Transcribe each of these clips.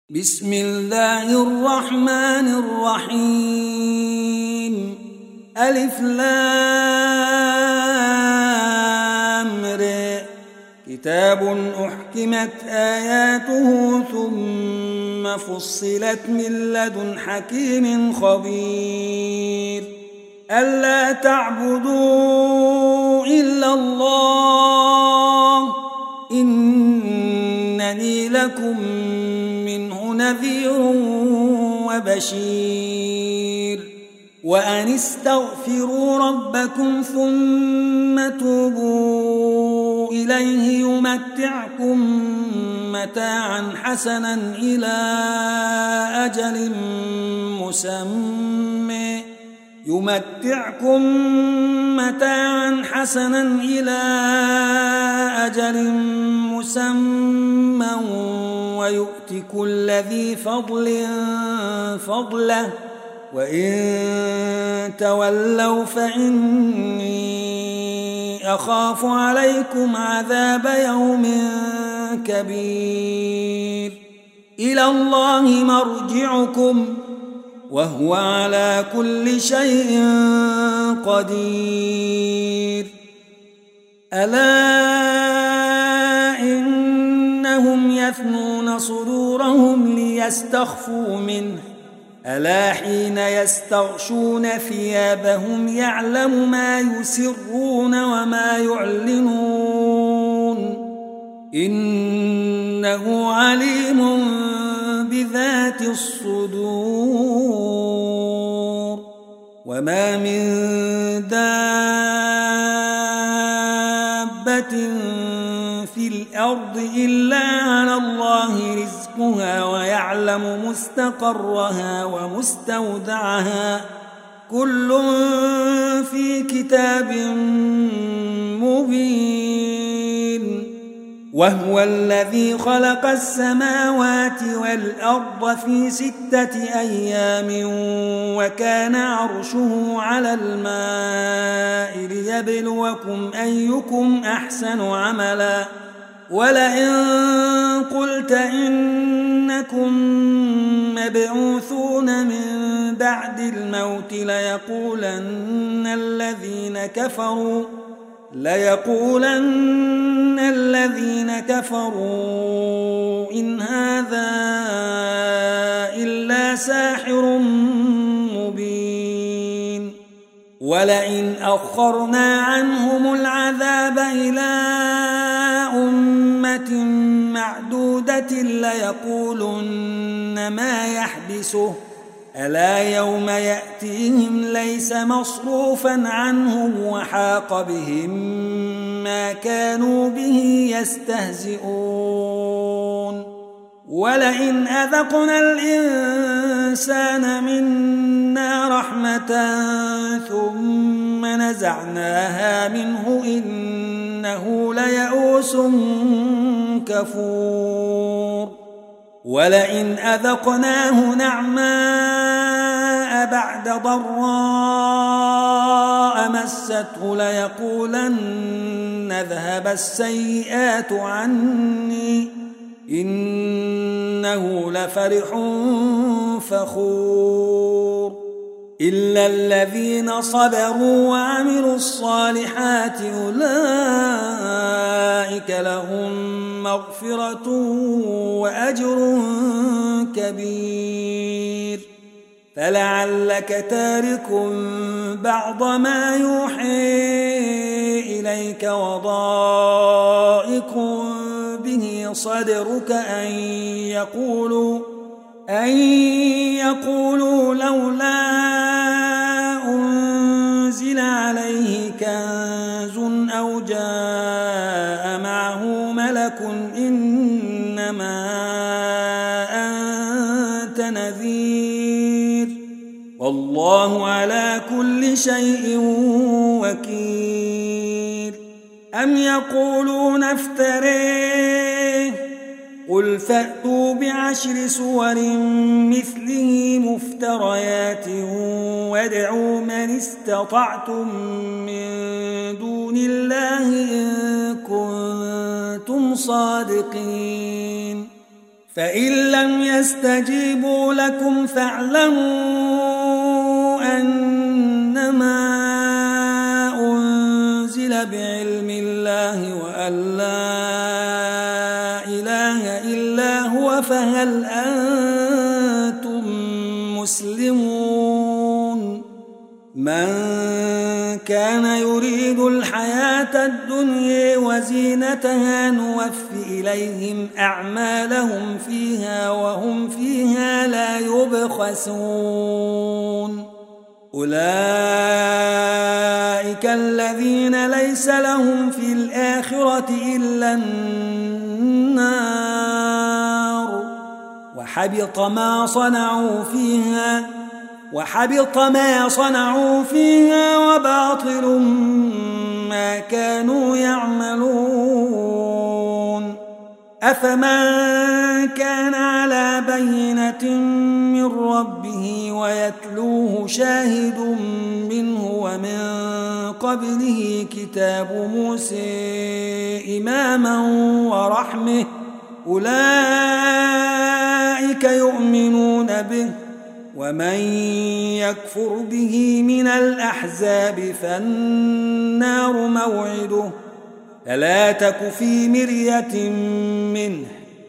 بسم الله الرحمن الرحيم ألف لام ر كتاب أحكمت آياته ثم فصلت من لدن حكيم خبير ألا تعبدوا إلا الله إنني لكم منه نذير وبشير وأن استغفروا ربكم ثم توبوا إليه يمتعكم متاعا حسنا إلى أجل مسمى ويؤت كل ذي فضل فضله وإن تولوا فإني أخاف عليكم عذاب يوم كبير إلى الله مرجعكم وهو على كل شيء قدير ألا إنهم يثنون صدورهم ليستخفوا منه ألا حين يستغشون ثيابهم يعلم ما يسرون وما يعلنون إنه عليم بذات الصدور وما من دابة في الأرض إلا على الله رزقها ويعلم مستقرها ومستودعها كل في كتاب مبين وهو الذي خلق السماوات والأرض في 6 أيام وكان عرشه على الماء ليبلوكم أيكم أحسن عملا ولئن قلت إنكم مبعوثون من بعد الموت ليقولن الذين كفروا إن هذا إلا ساحر مبين ولئن أخرنا عنهم العذاب إلى أمة معدودة ليقولن ما يحبسه ألا يوم يأتيهم ليس مصروفا عنهم وحاق بهم ما كانوا به يستهزئون ولئن أذقنا الإنسان منا رحمة ثم نزعناها منه إنه ليئوس كفور ولئن أذقناه نعماء بعد ضراء مسته ليقولن ذهب السيئات عني إنه لفرح فخور إلا الذين صبروا وعملوا الصالحات أولئك لهم مغفرة وأجر كبير فلعلك تارك بعض ما يوحي إليك وضائق به صدرك أن يقولوا لولا أنزل عليه كنز أو جاء معه ملك إنما أنت نذير والله على كل شيء وكيل أم يقولون افتريه قل فأتوا ب10 سور مثله مفتريات وادعوا من استطعتم من دون الله إن كنتم صادقين فإن لم يستجيبوا لكم فاعلموا أنما أنزل بعلم الله وأن لا إله إلا هو فهل أنتم مسلمون من كان يريد الحياة الدنيا وزينتها نوف إليهم أعمالهم فيها وهم فيها لا يبخسون أولئك الذين ليس لهم في الآخرة إلا النار وحبط ما صنعوا فيها وباطل ما كانوا يعملون أفمن كان على بينة من ربه ويتلوه شاهد منه ومن قبله كتاب موسى إماما ورحمة أولئك يؤمنون به ومن يكفر به من الأحزاب فالنار موعده فلا تك في مرية منه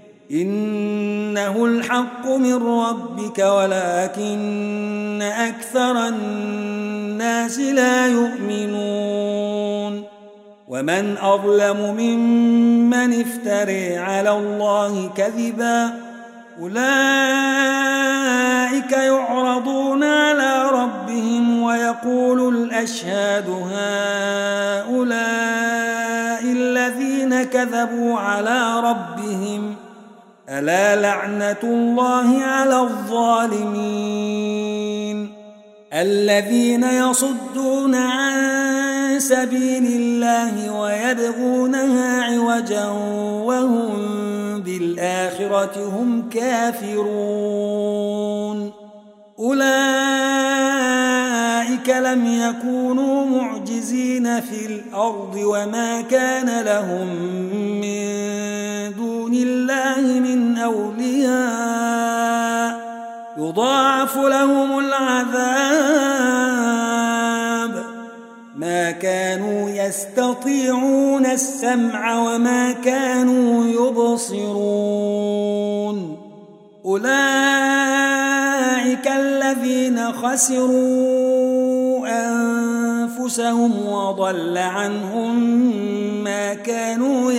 إنه الحق من ربك ولكن أكثر الناس لا يؤمنون ومن أظلم ممن افترى على الله كذبا أولئك يعرضون على ربهم ويقول الأشهاد هؤلاء الذين كذبوا على ربهم ألا لعنة الله على الظالمين الذين يصدون عن سبيل الله ويبغونها عوجا وهم بالآخرة هم كافرون أولئك لم يكونوا معجزين في الأرض وما كان لهم من دون الله من أولياء يضاعف لهم العذاب ما كانوا يستطيعون السمع وما كانوا يبصرون أولئك الذين خسروا أنفسهم وضل عنهم ما كانوا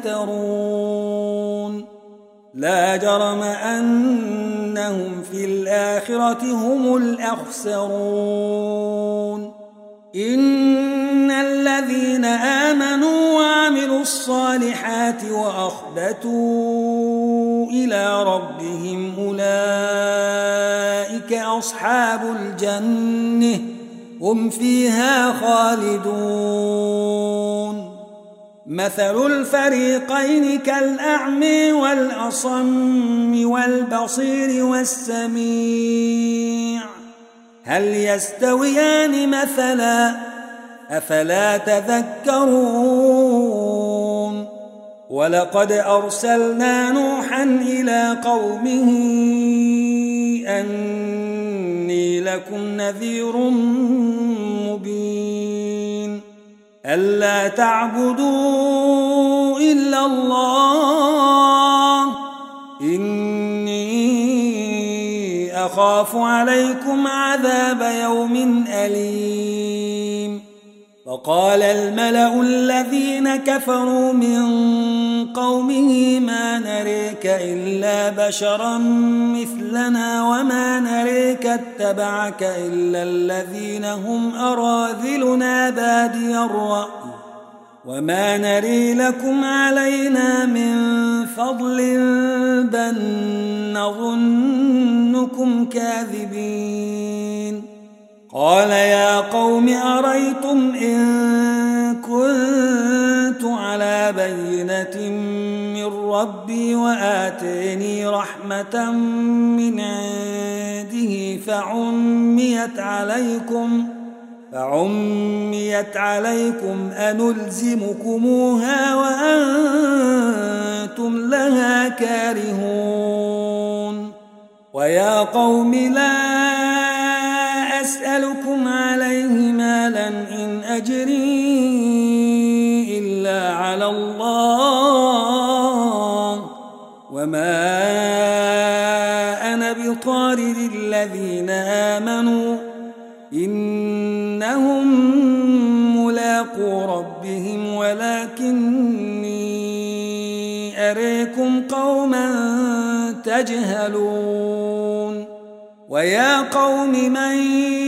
يفترون لا جرم أنهم في الآخرة هم الأخسرون إن الذين آمنوا وعملوا الصالحات وأخبتوا إلى ربهم أولئك أصحاب الجنة هم فيها خالدون مثل الفريقين كالأعمى والأصم والبصير والسميع هل يستويان مثلا أفلا تذكرون ولقد أرسلنا نوحا إلى قومه أني لكم نذير مبين ألا تعبدوا إلا الله إني أخاف عليكم عذاب يوم أليم وقال الملأ الذين كفروا من قومه ما نريك إلا بشرا مثلنا وما نريك اتبعك إلا الذين هم أراذلنا بادي الرأي وما نري لكم علينا من فضل بل نظنكم كاذبين قال يا قوم أريتم إن كنت على بينة من ربي وآتيني رحمة من عنده فعميت عليكم أنلزمكموها وأنتم لها كارهون ويا قوم لا أسألكم عليه مالا إن أجري إلا على الله وما أنا بطارد الذين آمنوا إنهم ملاقو ربهم ولكني أريكم قوما تجهلون ويا قوم من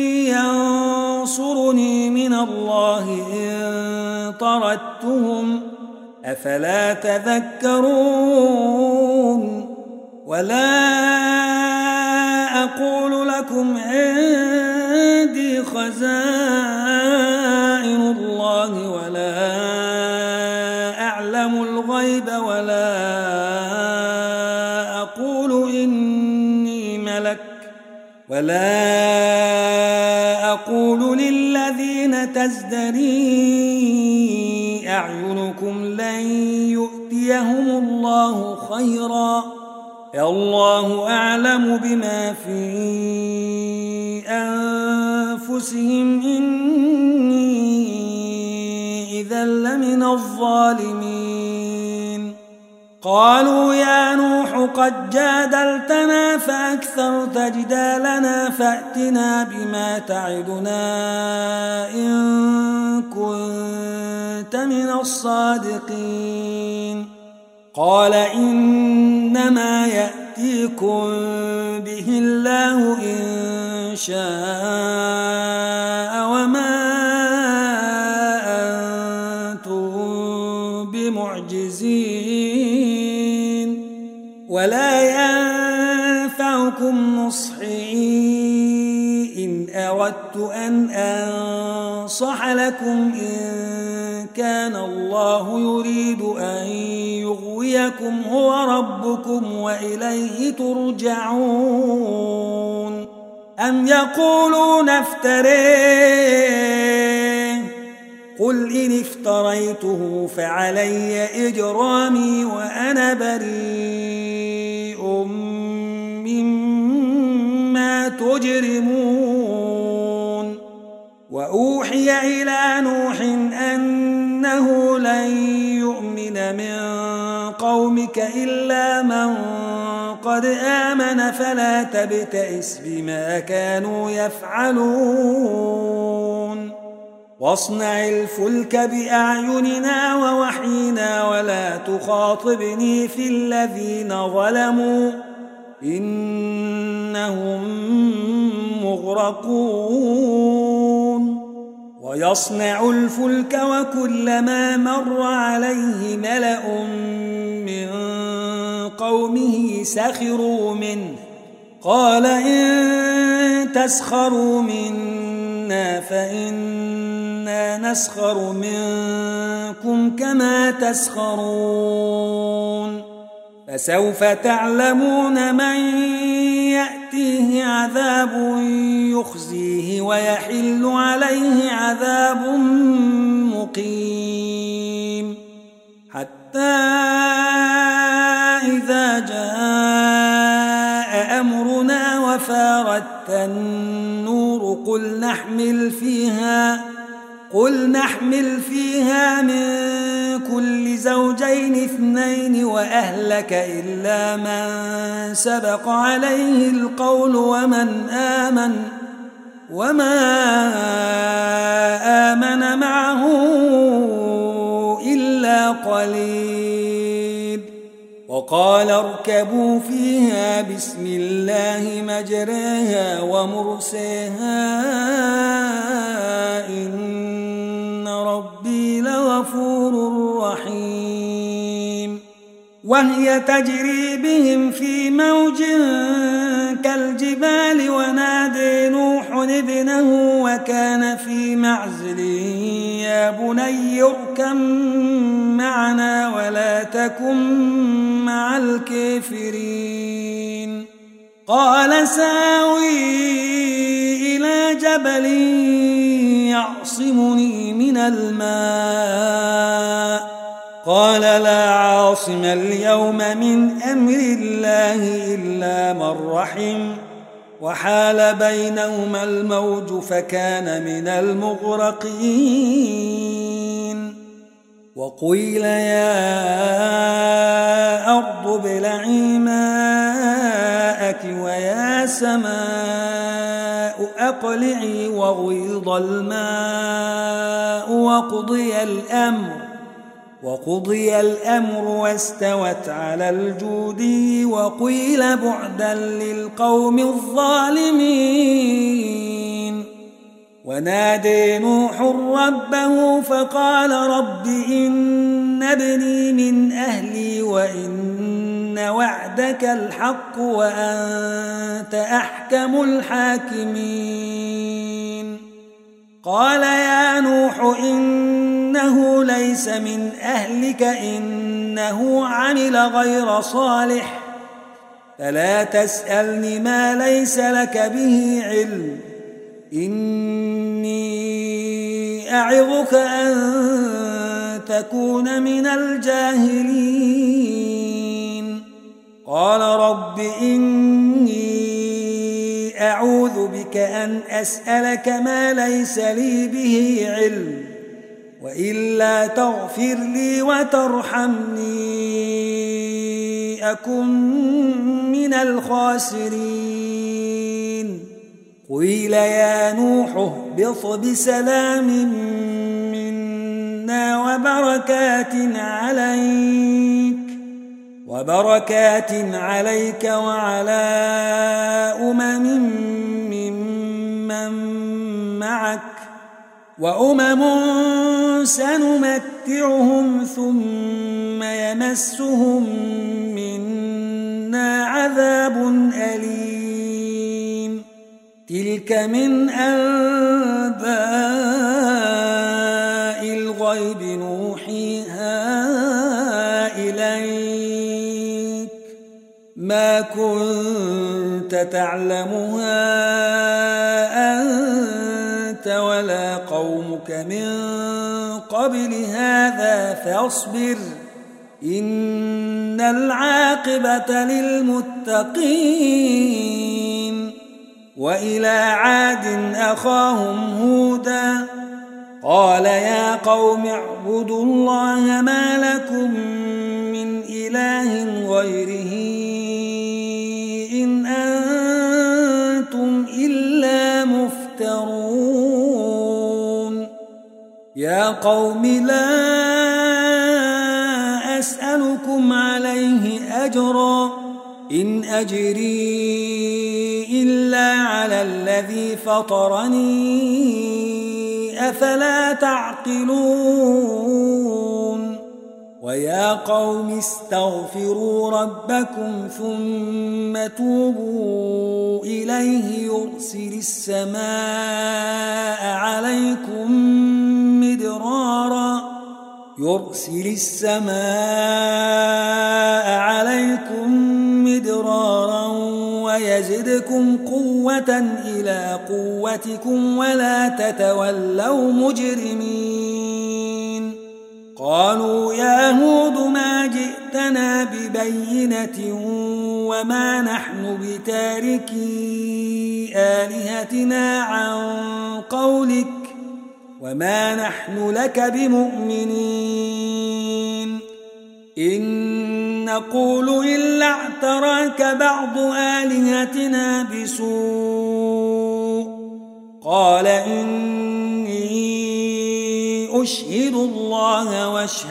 ينصرني من الله إن طردتهم أفلا تذكرون ولا أقول لكم عندي خزائن الله ولا أعلم الغيب ولا أقول إني ملك ولا أقول للذين تزدري أعينكم لن يؤتيهم الله خيرا الله أعلم بما في أنفسهم إني إذا لمن الظالمين قالوا يا نوح قد جادلتنا فأكثرت جدالنا فأتنا بما تعدنا إن كنت من الصادقين قال إنما يأتيكم به الله إن شاء وما أنتم بمعجزين ولا ينفعكم نصحي إن أردت أن أنصح لكم إن كان الله يريد أن يغويكم هو ربكم وإليه ترجعون أم يقولون افتريه قل إن افتريته فعلي إجرامي وأنا بريء مما تجرمون وأوحي إلى نوح أنه لن يؤمن من قومك إلا من قد آمن فلا تبتئس بما كانوا يفعلون واصنع الفلك بأعيننا ووحينا ولا تخاطبني في الذين ظلموا إنهم مغرقون ويصنع الفلك وكلما مر عليه ملأ من قومه سخروا منه قال إن تسخروا منا فإنا نسخر منكم كما تسخرون فسوف تعلمون من يأتيه عذاب يخزيه ويحل عليه عذاب مقيم حتى إذا جاء أمرنا وفارت النور قل نحمل فيها من كل زوجين اثنين وأهلك إلا من سبق عليه القول وما آمن معه إلا قليل وقال اركبوا فيها بسم الله مجريها ومرسيها إن ربي لغفور رحيم وهي تجري بهم في موج كالجبال ونادي نوح ابنه وكان في معزل يا بني اركب معنا ولا تكن مع الكافرين قال ساوي إلى جبل يعصمني من الماء قال لا عاصم اليوم من أمر الله إلا من رحم وحال بينهما الموج فكان من المغرقين وقيل يا أرض ابلعي ماءك ويا سماء أقلعي وغيض الماء وقضي الأمر واستوت على الجودي وقيل بعدا للقوم الظالمين ونادي نوح ربه فقال رب إن ابني من أهلي وإن وعدك الحق وأنت أحكم الحاكمين قال يا نوح إنه ليس من أهلك إنه عمل غير صالح فلا تسألني ما ليس لك به علم إني أعظك أن تكون من الجاهلين قال رب إني أعوذ بك أن أسألك ما ليس لي به علم وإلا تغفر لي وترحمني أكن من الخاسرين قيل يا نوح اهبط بسلام منا وبركات عليك وعلى ممن معك وأمم سنمتعهم ثم يمسهم منا عذاب أليم تلك من أنباء الغيب نوحيها إليك ما كنت تعلمها أنت ولا قومك من قبل هذا فاصبر إن العاقبة للمتقين وإلى عاد أخاهم هودا قال يا قوم اعبدوا الله ما لكم من إله غيره إن أنتم إلا مفترون يا قوم لا أسألكم عليه أجرا إن أجري إلا على الذي فطرني أفلا تعقلون ويا قوم استغفروا ربكم ثم توبوا إليه يرسل السماء عليكم مدرارا ويزدكم قوة إلى قوتكم ولا تتولوا مجرمين قالوا يا هود ما جئتنا ببينة وما نحن بتاركي آلهتنا عن قولك وما نحن لك بمؤمنين إن نقول إلا اعتراك بعض آلهتنا بسوء قال إني أشهد الله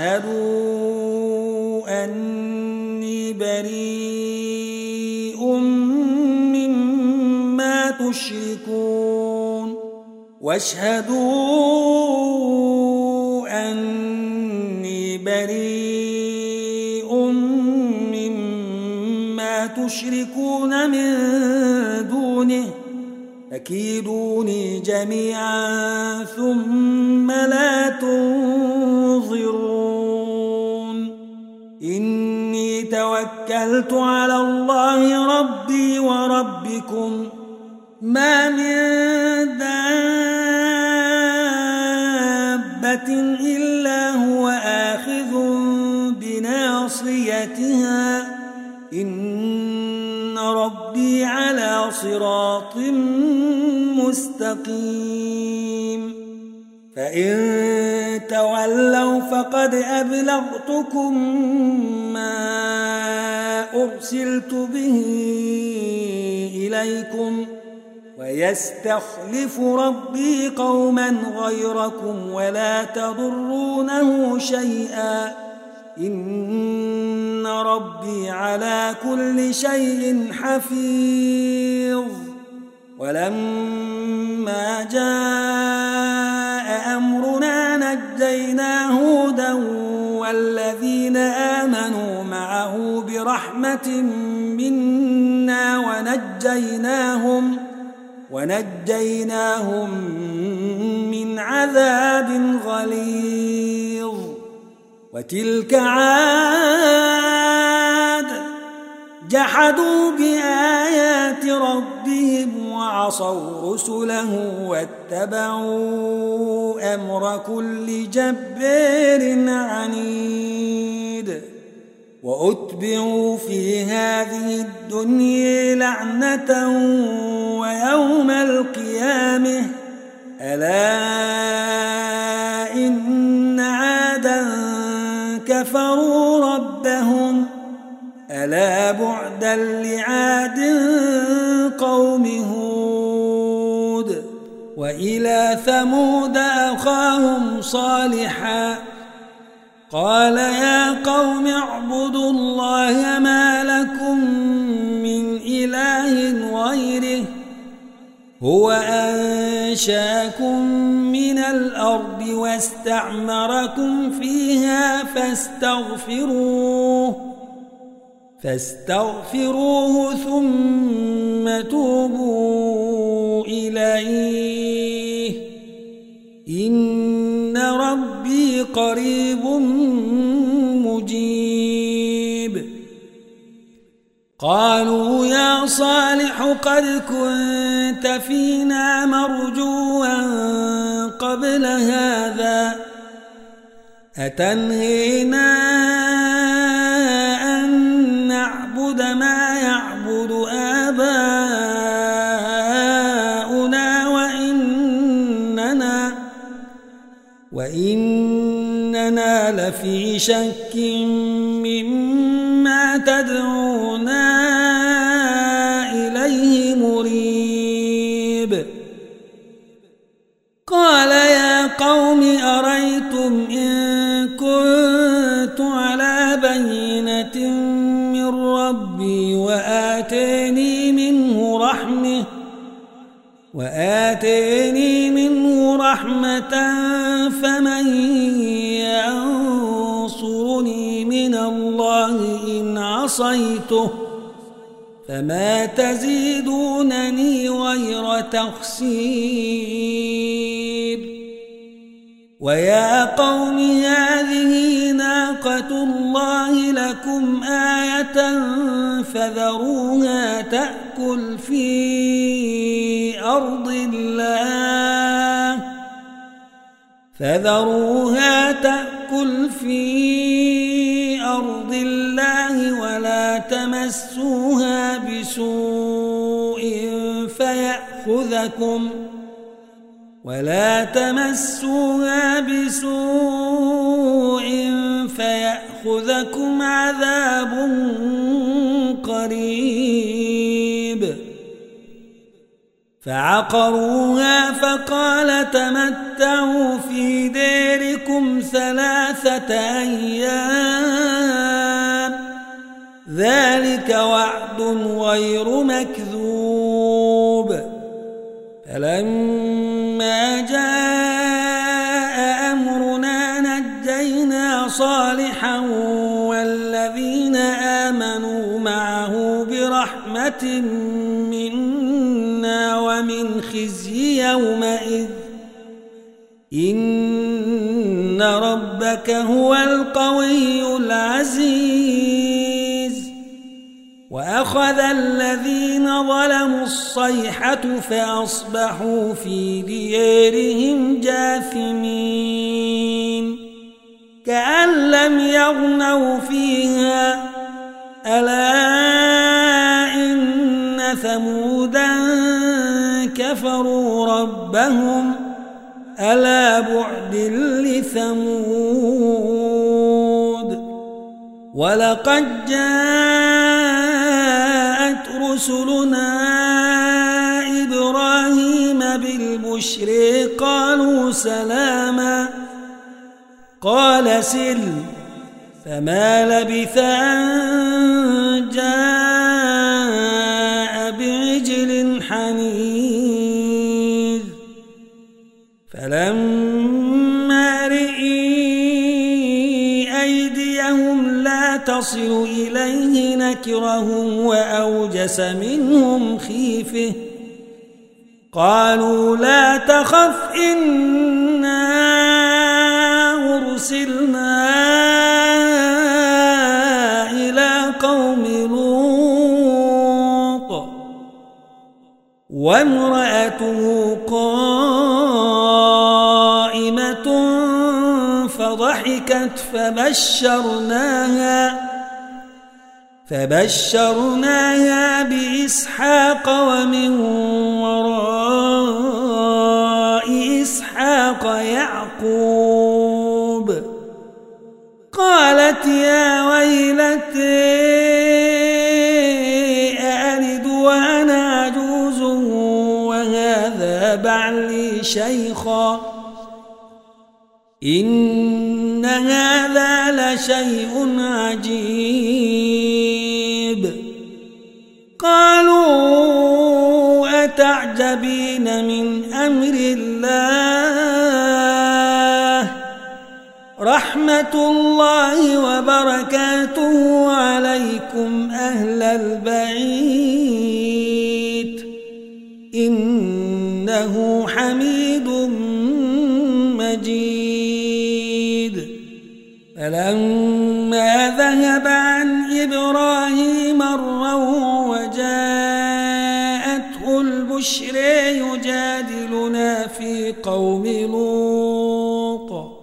واشهدوا أني بريء مما تشركون تشركون من دونه فكيدوني جميعا ثم لا تنظرون إني توكلت على الله ربي وربكم ما من دابة إلا هو آخذ إلى صراط مستقيم فإن تولوا فقد أبلغتكم ما أرسلت به إليكم ويستخلف ربي قوما غيركم ولا تضرونه شيئا إن ربي على كل شيء حفيظ ولما جاء أمرنا نجينا هودا والذين آمنوا معه برحمة منا ونجيناهم من عذاب غليظ وتلك عاد جحدوا بآيات ربهم وعصوا رسله واتبعوا أمر كل جبار عنيد وأتبعوا في هذه الدنيا لعنة ويوم القيامة ألا إن عادا كفروا ربهم ألا بعدا لعاد قوم هود وإلى ثمود أخاهم صالحا قال يا قوم اعبدوا الله ما لكم من إله غيره هو أنشاكم من الأرض واستعمركم فيها فاستغفروه ثم توبوا إليه إن ربي قريب مجيب قالوا يا صالح قد كنت فينا مرجوا قبل هذا أتنهينا أن نعبد ما يعبد آباؤنا وإننا لفي شك مما تدعونا إليه مريب قال يا قوم أريتم إن كنت على بينة من ربي وآتيني منه رحمة فمن ينصرني من الله إن عصيته فما تزيدونني غير تخسير ويا قوم هذه ناقة الله لكم آية فذروها تأكل في أرض الله ولا تمسوها بسوء فيأخذكم عذاب قريب فعقروها فقال تمتعوا في ديركم 3 أيام ذلك وعد غير مكذوب فلما جاء أمرنا نجينا صالحا والذين آمنوا معه برحمة منا ومن خزي يومئذ إن ربك هو القوي العزيز وأخذ الذين ظلموا الصيحة فأصبحوا في ديارهم جاثمين كأن لم يغنوا فيها ألا إن ثمودا كفروا ربهم ألا بعد لثمود ولقد جاءت رسلنا إبراهيم بالبشر قالوا سلاما قال سلم فما لبث أن جاء بعجل حنيذ فلما رئي أيديهم لا تصل إليه نكرهم وأوجس منهم خيفة قالوا لا تخف إنا أرسلنا إلى قوم لوط وامرأته قائمة فضحكت فبشرناها بإسحاق ومن وراء إسحاق يعقوب قالت يا ويلتي أألد وأنا عجوز وهذا بعلي شيخا إن هذا لشيء عجيب قالوا أتعجبين من أمر الله رحمة الله وبركاته عليكم أهل البيت إنه حميد مجيد فلما ذهب عن إبراهيم الروع وجاءته البشر يجادلنا في قوم لوط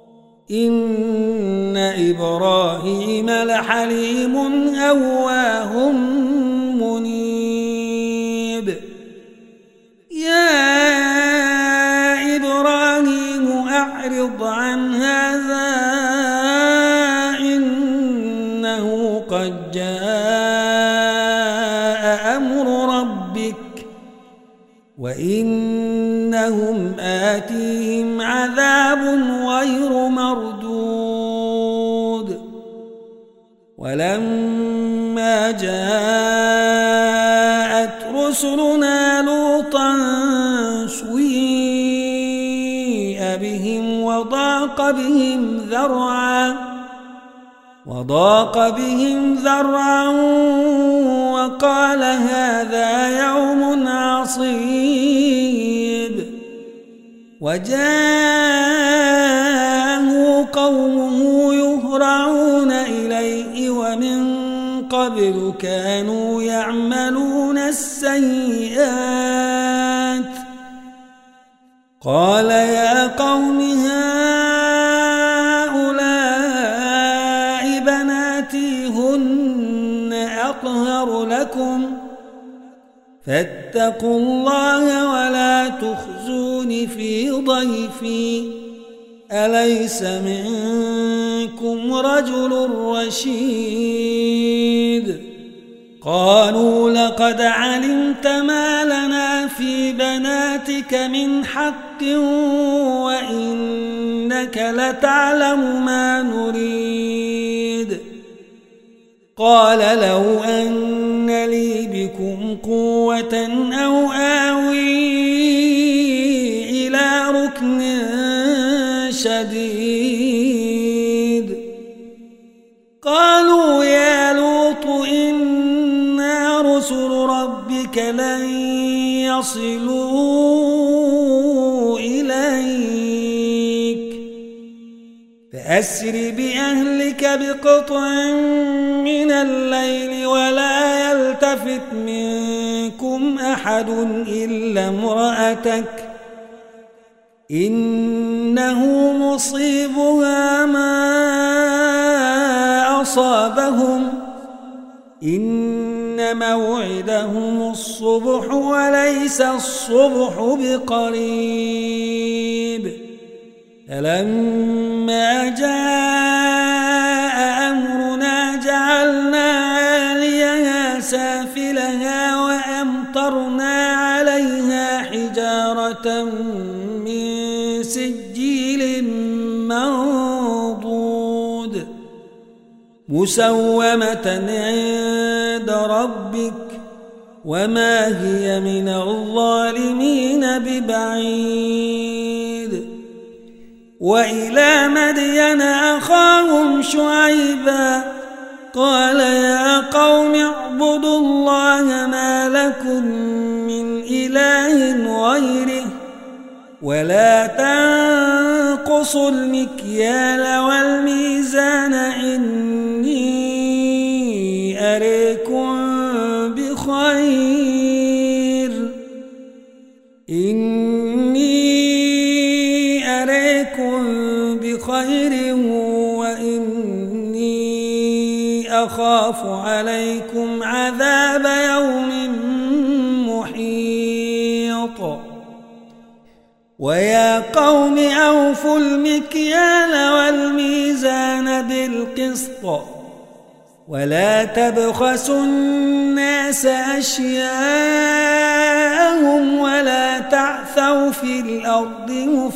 إن إبراهيم لحليم أواه منيب يا إبراهيم أعرض عن هذا إنه قد جاء أمر ربك وإنهم آتيهم عذاب غير مردود ولما جاءت رسلنا لوطا سيء بهم وضاق بهم ذرعا وقال هذا يوم عصيب وجاءه قومه يهرعون إليه ومن قبل كانوا يعملون السيئات قال يا قوم هؤلاء بناتي هن أطهر لكم فاتقوا الله ولا تخزون في ضيفي أليس منكم رجل رشيد قالوا لقد علمت ما لنا في بناتك من حق وإنك لتعلم ما نريد قال لو أن لي بكم قوة أو آوي إلى ركن شديد قالوا يا لوط إنا رسل ربك لن يصلوا إليك فأسر بأهلك بقطع من الليل ولا يلتفت منكم أحد إلا امرأتك إنه مصيبها ما أصابهم إن موعدهم الصبح وليس الصبح بقريب فلما جاء أمرنا جعلنا عاليها سافلها وأمطرنا عليها حجارة من سجيل منضود مسومة عند ربك وما هي من الظالمين ببعيد وإلى مدين أخاهم شعيبا قال يا قوم اعبدوا الله ما لكم من إله غيره ولا تنقصوا المكيال والميزان إني أريكم بخير وإني أخاف عليكم عذاب يوم محيط ويا قوم أوفوا المكيال والميزان بالقسط ولا تبخسوا الناس أشياءهم ولا تعثوا في الأرض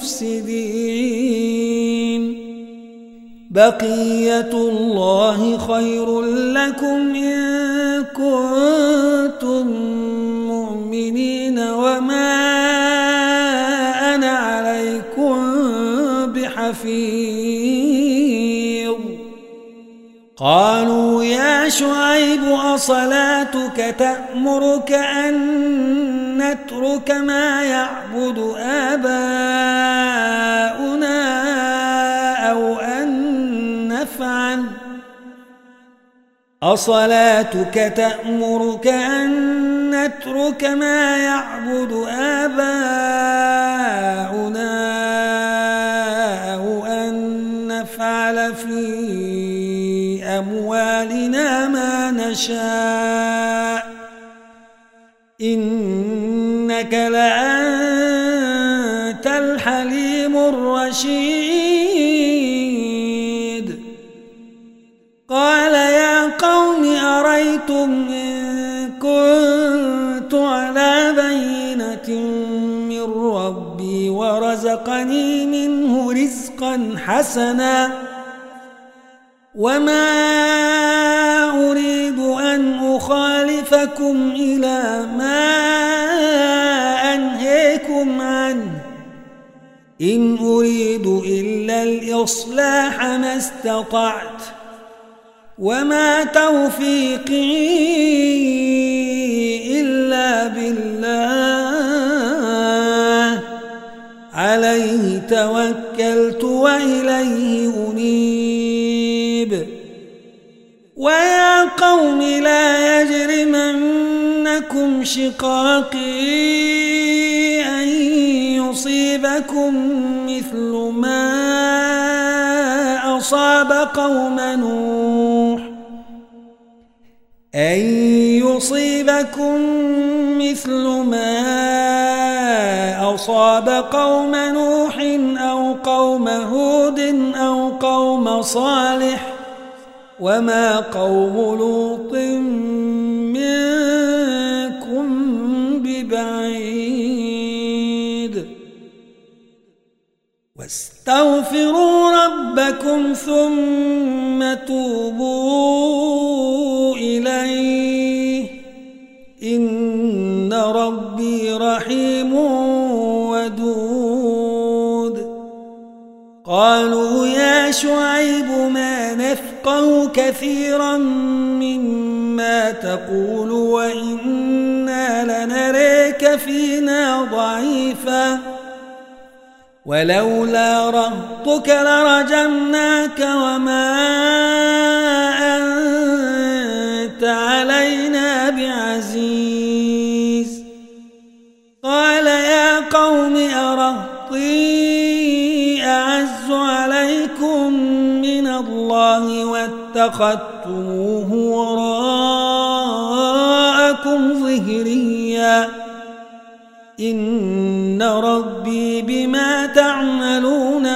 مفسدين بقية الله خير لكم إن كنتم مؤمنين وما أنا عليكم بحفيظ قالوا يا شعيب أصلاتك تأمرك أن نترك ما يعبد آباؤنا أو أن نفعل أصلاتك تأمرك أن نترك ما يعبد آباؤنا أو أن نفعل في أموالنا ما نشاء إنك لأنت الحليم الرشيد قال يا قوم أريتم إن كنت على بينة من ربي ورزقني منه رزقا حسنا وما أريد أن أخالفكم إلى ما أنهيكم عنه إن أريد إلا الإصلاح ما استطعت وما توفيقي إلا بالله عليه توكلت وإليه أنيب ويا قوم لا يجرمنكم شقاقي أن يصيبكم مثل ما أصاب قوم نوح أو قوم هود أو قوم صالح وما قوم لوط منكم ببعيد واستغفروا ربكم ثم توبوا إليه إن ربي رحيم ودود قالوا يا شعيب ما نفقه كثيرا مما تقول وإنا لنريك فينا ضعيفا ولولا رهطك لرجمناك وما أنت علينا بعزيز قال يا قوم أرهطي أعز عليكم من الله واتخذتموه وراءكم معكم ظهريا إن ربي بما تعملون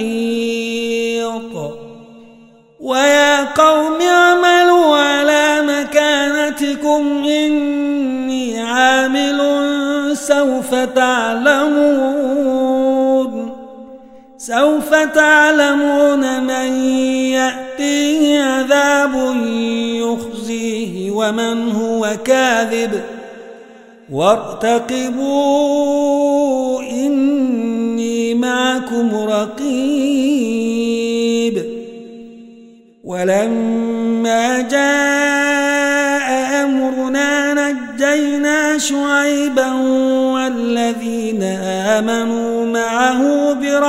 محيط ويا قوم اعملوا على مكانتكم إني عامل سوف تعلمون من يأتيه عذاب يخزيه ومن هو كاذب وارتقبوا إني معكم رقيب ولما جاء أمرنا نجينا شعيبا والذين آمنوا معه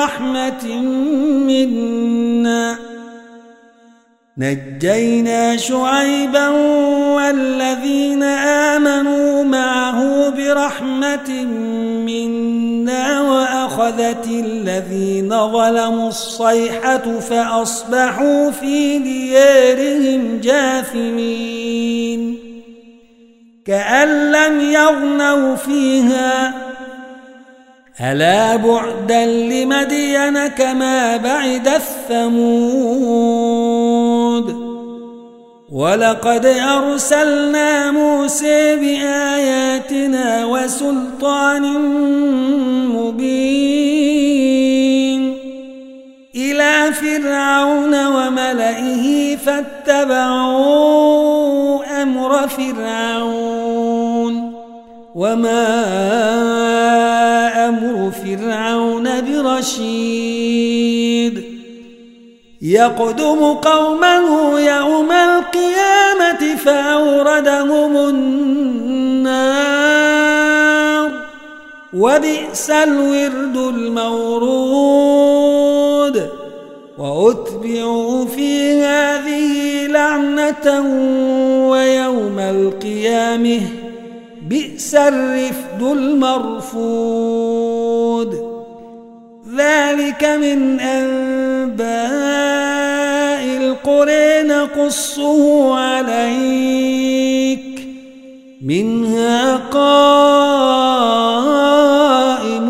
برحمة منا وأخذت الذين ظلموا الصيحة فأصبحوا في ديارهم جاثمين كأن لم يغنوا فيها ألا بعدا لمدين كما بعد الثمود ولقد أرسلنا موسى بآياتنا وسلطان مبين إلى فرعون وملئه فاتبعوا أمر فرعون وما أمر فرعون برشيد يقدم قومه يوم القيامة فأوردهم النار وبئس الورد المورود وأتبعوا في هذه لعنة ويوم القيامة بئس الرفد المرفود ذلك من أنباء القرى نقصه عليك منها قائم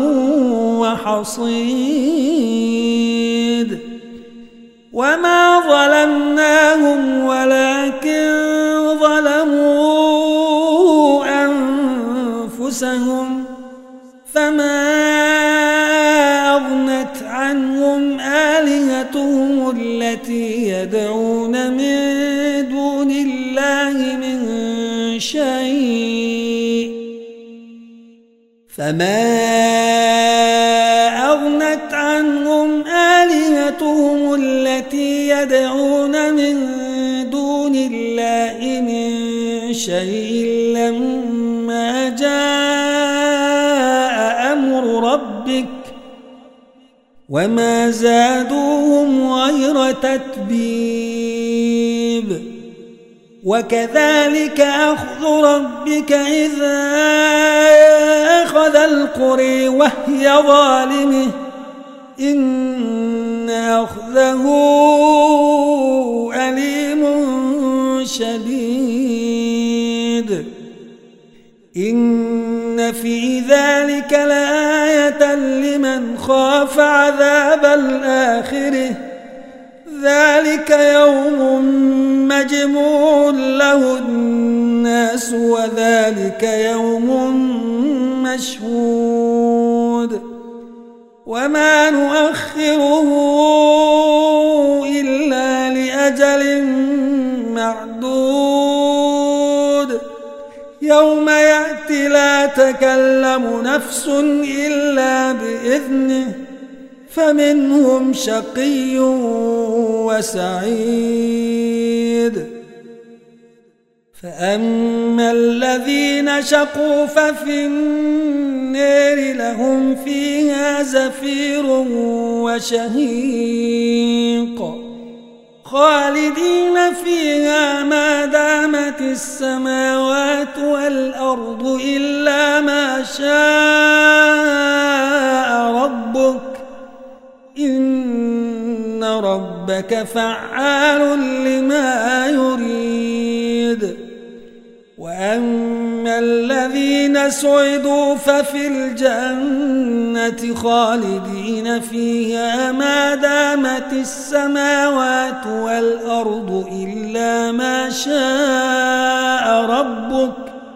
وحصيد وما ظلمناهم ولكن ظلموا أنفسهم فما أغنت عنهم آلهتهم التي يدعون من دون الله من شيء فما أغنت عنهم آلهتهم التي يدعون من دون الله من شيء لما جاء أمر ربك وما زادوهم غير تتبيب وكذلك أخذ ربك إذا أخذ القرى وهي ظالمة إن أخذه أليم شديد إن في ذلك لآية لمن خاف عذاب الآخرة ذلك يوم مجموع له الناس وذلك يوم مشهود وما نؤخره إلا لأجل معدود يوم يأتي لا تكلم نفس إلا بإذنه فمنهم شقي وسعيد فأما الذين شقوا ففي النار لهم فيها زفير وشهيق خالدين فيها ما دامت السماوات والأرض إلا ما شاء ربك إن ربك فعال لما يريد وأما سعدوا ففي الجنة خالدين فيها ما دامت السماوات والأرض إلا ما شاء ربك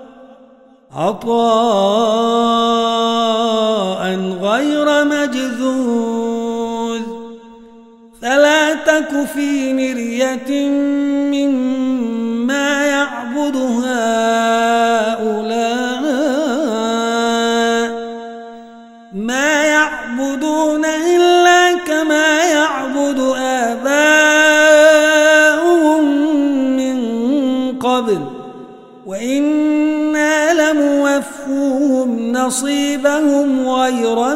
عطاء غير مجذوذ فلا تك في مرية مما يعبد هؤلاء ما يعبدون إلا كما يعبد آباؤهم من قبل وإنا لموفوهم نصيبهم غير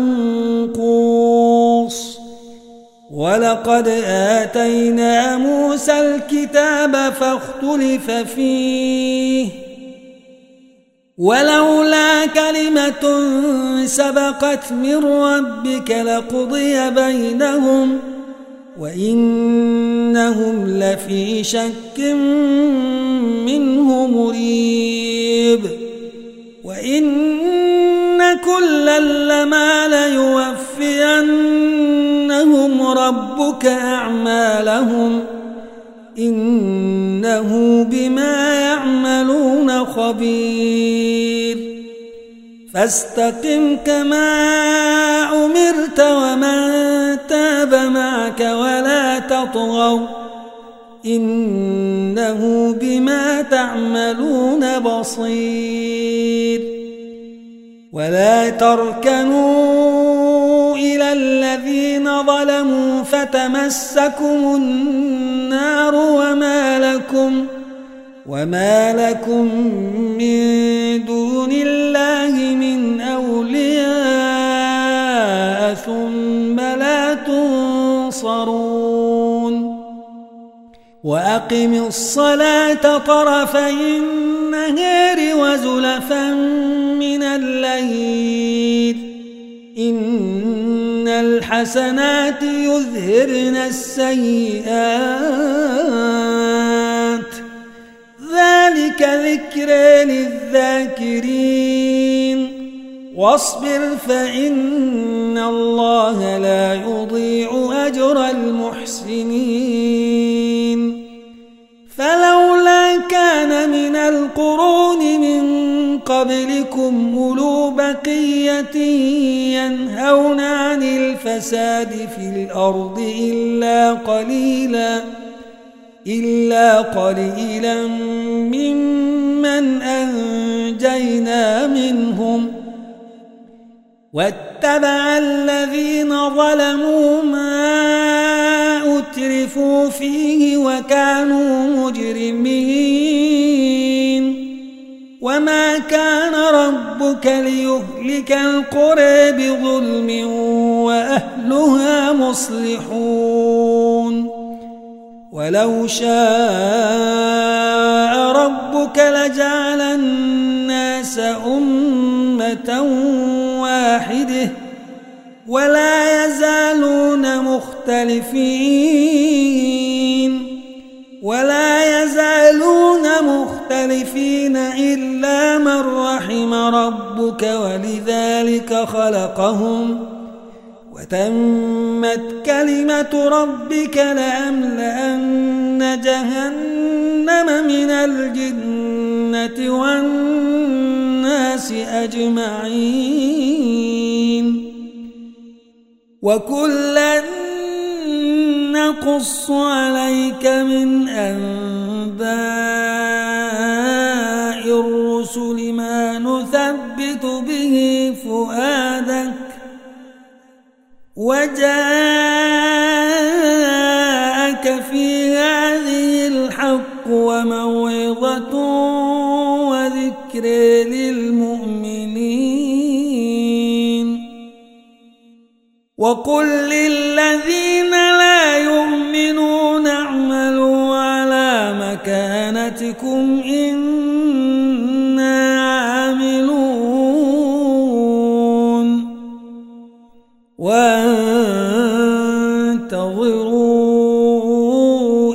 منقوص ولقد آتينا موسى الكتاب فاختلف فيه ولولا كلمة سبقت من ربك لقضي بينهم وإنهم لفي شك منه مريب وإن كلا لما ليوفينهم ربك أعمالهم إنه بما يعملون خبير فاستقم كما أمرت ومن تاب معك ولا تطغوا إنه بما تعملون بصير ولا تركنوا إلى الذين ظلموا فتمسكم النار وما لكم من دون الله من أولياء ثم لا تنصرون وأقم الصلاة طرفي النهار وزلفا من الليل إن الحسنات يذهبن السيئات ذلك ذكر للذاكرين واصبر فإن الله لا يضيع أجر المحسنين فلولا كان من القرون من قبلكم أولو بقية ينهون عن الفساد في الأرض إلا قليلا ممن أنجينا منهم واتبع الذين ظلموا ما أترفوا فيه وكانوا مجرمين وما كان ربك ليهلك القرى بظلم وأهلها مصلحون ولو شاء ربك لجعل الناس أمة واحدة ولا يزالون مختلفين إلا من رحم ربك ولذلك خلقهم وتمت كلمة ربك لأملأن جهنم من الجنة والناس أجمعين وكلا نقص عليك من أنباء الرسل ما نثبت به فؤادك وجاءك في هذه الحق وموعظة وذكر للمؤمنين وقل للذين لا يؤمنون اعملوا على مكانتكم إنا عاملون وانتظروا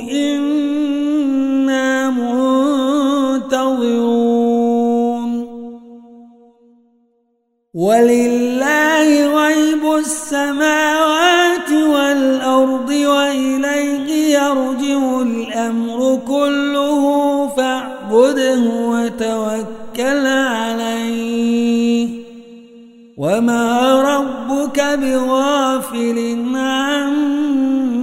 إنا منتظرون ولله غيب السماوات والأرض وإليه يرجع الأمر كله فاعبده وتوكل عليه وما ربك بغافل عما